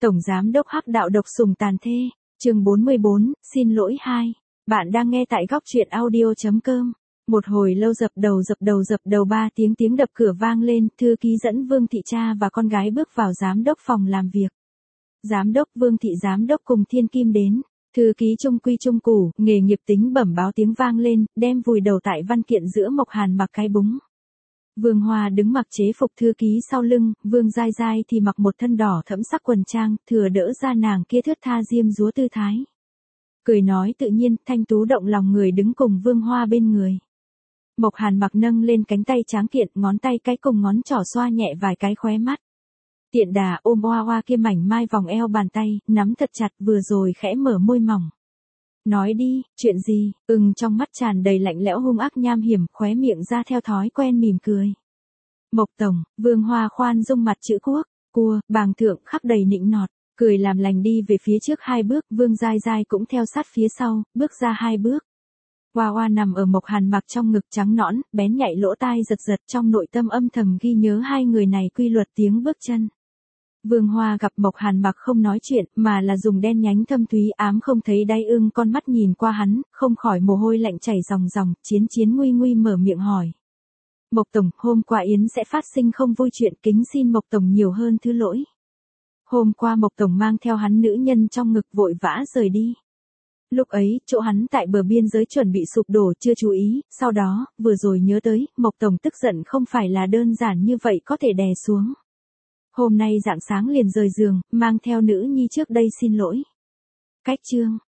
Tổng Giám đốc Hắc Đạo độc sủng tàn thê, chương 44, xin lỗi 2. Bạn đang nghe tại góc truyện audio.com. Một hồi lâu dập đầu 3 tiếng đập cửa vang lên, thư ký dẫn Vương Thị cha và con gái bước vào giám đốc phòng làm việc. Giám đốc Vương Thị giám đốc cùng Thiên Kim đến, thư ký trung quy trung củ, nghề nghiệp tính bẩm báo tiếng vang lên, đem vùi đầu tại văn kiện giữa Mộc Hàn mặc cái búng. Vương Hoa đứng mặc chế phục thư ký sau lưng, Vương Giai Giai thì mặc một thân đỏ thẫm sắc quần trang, thừa đỡ ra nàng kia thướt tha diêm dúa tư thái. Cười nói tự nhiên, thanh tú động lòng người đứng cùng Vương Hoa bên người. Mộc Hàn mặc nâng lên cánh tay tráng kiện, ngón tay cái cùng ngón trỏ xoa nhẹ vài cái khóe mắt. Tiện đà ôm Hoa Hoa kia mảnh mai vòng eo bàn tay, nắm thật chặt vừa rồi khẽ mở môi mỏng. Nói đi, chuyện gì? Trong mắt tràn đầy lạnh lẽo hung ác nham hiểm, khóe miệng ra theo thói quen mỉm cười. Mộc tổng, Vương Hoa khoan dung mặt chữ quốc, cua, bàng thượng khắc đầy nịnh nọt, cười làm lành đi về phía trước 2 bước, Vương Giai Giai cũng theo sát phía sau, bước ra 2 bước. Hoa Hoa nằm ở Mộc Hàn mặc trong ngực trắng nõn, bén nhạy lỗ tai giật giật trong nội tâm âm thầm ghi nhớ hai người này quy luật tiếng bước chân. Vương Hoa gặp Mộc Hàn mặc không nói chuyện, mà là dùng đen nhánh thâm thúy ám không thấy đáy con mắt nhìn qua hắn, không khỏi mồ hôi lạnh chảy ròng ròng, chiến nguy mở miệng hỏi. Mộc tổng, hôm qua Yến sẽ phát sinh không vui chuyện, kính xin Mộc tổng nhiều hơn thứ lỗi. Hôm qua Mộc tổng mang theo hắn nữ nhân trong ngực vội vã rời đi. Lúc ấy, chỗ hắn tại bờ biên giới chuẩn bị sụp đổ chưa chú ý, sau đó, vừa rồi nhớ tới, Mộc tổng tức giận không phải là đơn giản như vậy có thể đè xuống. Hôm nay rạng sáng liền rời giường, mang theo nữ nhi trước đây xin lỗi. Cách chương.